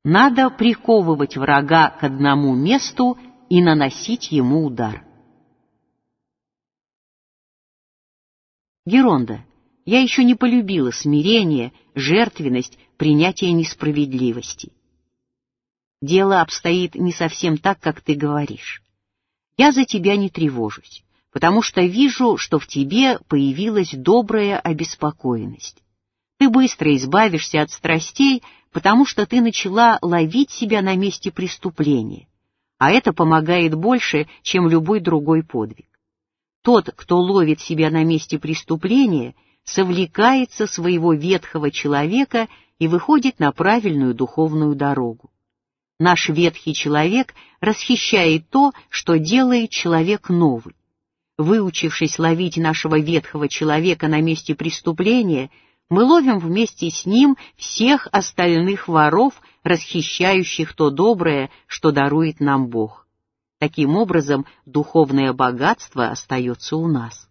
Надо приковывать врага к одному месту и наносить ему удар. Геронда, я еще не полюбила смирение, жертвенность, принятие несправедливости. Дело обстоит не совсем так, как ты говоришь. Я за тебя не тревожусь, потому что вижу, что в тебе появилась добрая обеспокоенность. Ты быстро избавишься от страстей, потому что ты начала ловить себя на месте преступления, а это помогает больше, чем любой другой подвиг. Тот, кто ловит себя на месте преступления, совлекается своего ветхого человека и выходит на правильную духовную дорогу. Наш ветхий человек расхищает то, что делает человек новый. Выучившись ловить нашего ветхого человека на месте преступления, мы ловим вместе с ним всех остальных воров, расхищающих то доброе, что дарует нам Бог. Таким образом, духовное богатство остается у нас.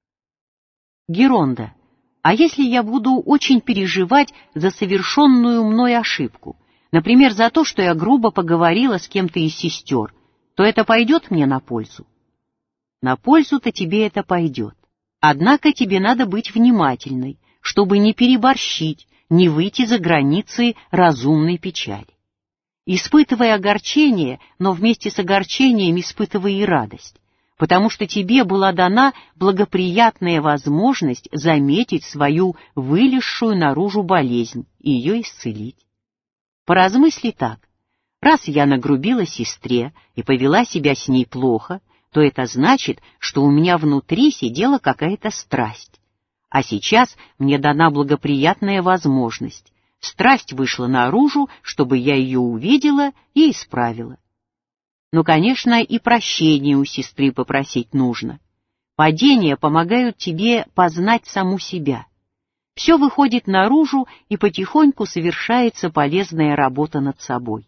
Геронда, а если я буду очень переживать за совершенную мной ошибку, например, за то, что я грубо поговорила с кем-то из сестер, то это пойдет мне на пользу? На пользу-то тебе это пойдет. Однако тебе надо быть внимательной, чтобы не переборщить, не выйти за границы разумной печали. Испытывай огорчение, но вместе с огорчением испытывай и радость, потому что тебе была дана благоприятная возможность заметить свою вылезшую наружу болезнь и ее исцелить. Поразмысли так: раз я нагрубила сестре и повела себя с ней плохо, то это значит, что у меня внутри сидела какая-то страсть. А сейчас мне дана благоприятная возможность. Страсть вышла наружу, чтобы я ее увидела и исправила. Но, конечно, и прощения у сестры попросить нужно. Падения помогают тебе познать саму себя. Все выходит наружу, и потихоньку совершается полезная работа над собой.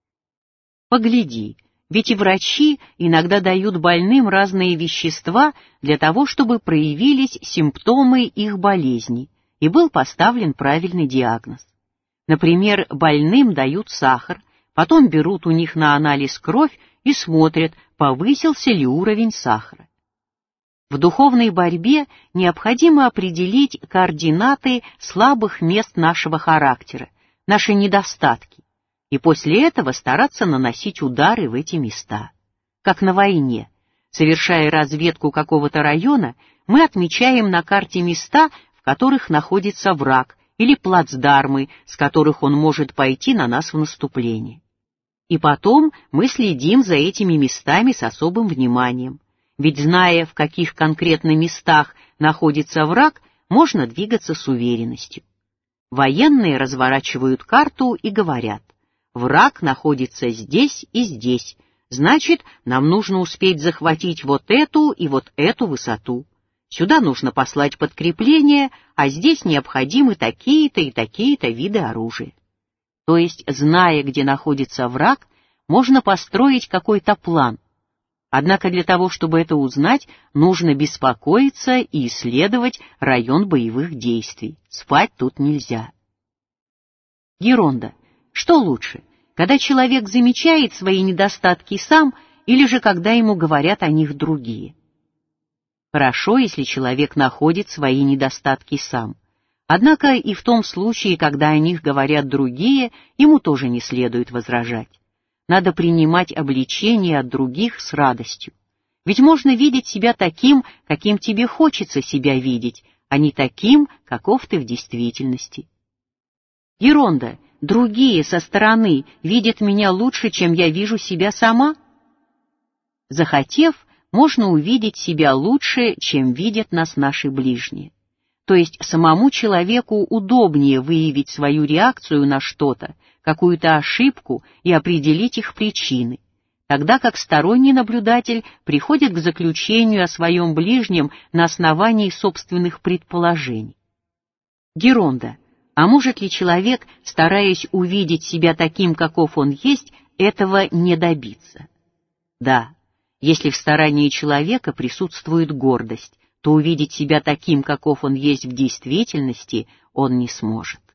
Погляди, ведь и врачи иногда дают больным разные вещества для того, чтобы проявились симптомы их болезни и был поставлен правильный диагноз. Например, больным дают сахар, потом берут у них на анализ кровь и смотрят, повысился ли уровень сахара. В духовной борьбе необходимо определить координаты слабых мест нашего характера, наши недостатки, и после этого стараться наносить удары в эти места. Как на войне. Совершая разведку какого-то района, мы отмечаем на карте места, в которых находится враг, или плацдармы, с которых он может пойти на нас в наступление. И потом мы следим за этими местами с особым вниманием, ведь зная, в каких конкретно местах находится враг, можно двигаться с уверенностью. Военные разворачивают карту и говорят: враг находится здесь и здесь, значит, нам нужно успеть захватить вот эту и вот эту высоту. Сюда нужно послать подкрепление, а здесь необходимы такие-то и такие-то виды оружия. То есть, зная, где находится враг, можно построить какой-то план. Однако для того, чтобы это узнать, нужно беспокоиться и исследовать район боевых действий. Спать тут нельзя. Геронда, что лучше, когда человек замечает свои недостатки сам, или же когда ему говорят о них другие? Хорошо, если человек находит свои недостатки сам. Однако и в том случае, когда о них говорят другие, ему тоже не следует возражать. Надо принимать обличение от других с радостью. Ведь можно видеть себя таким, каким тебе хочется себя видеть, а не таким, каков ты в действительности. Геронда, другие со стороны видят меня лучше, чем я вижу себя сама? Захотев, можно увидеть себя лучше, чем видят нас наши ближние. То есть самому человеку удобнее выявить свою реакцию на что-то, какую-то ошибку и определить их причины, тогда как сторонний наблюдатель приходит к заключению о своем ближнем на основании собственных предположений. Геронда, а может ли человек, стараясь увидеть себя таким, каков он есть, этого не добиться? Да, если в старании человека присутствует гордость, то увидеть себя таким, каков он есть в действительности, он не сможет.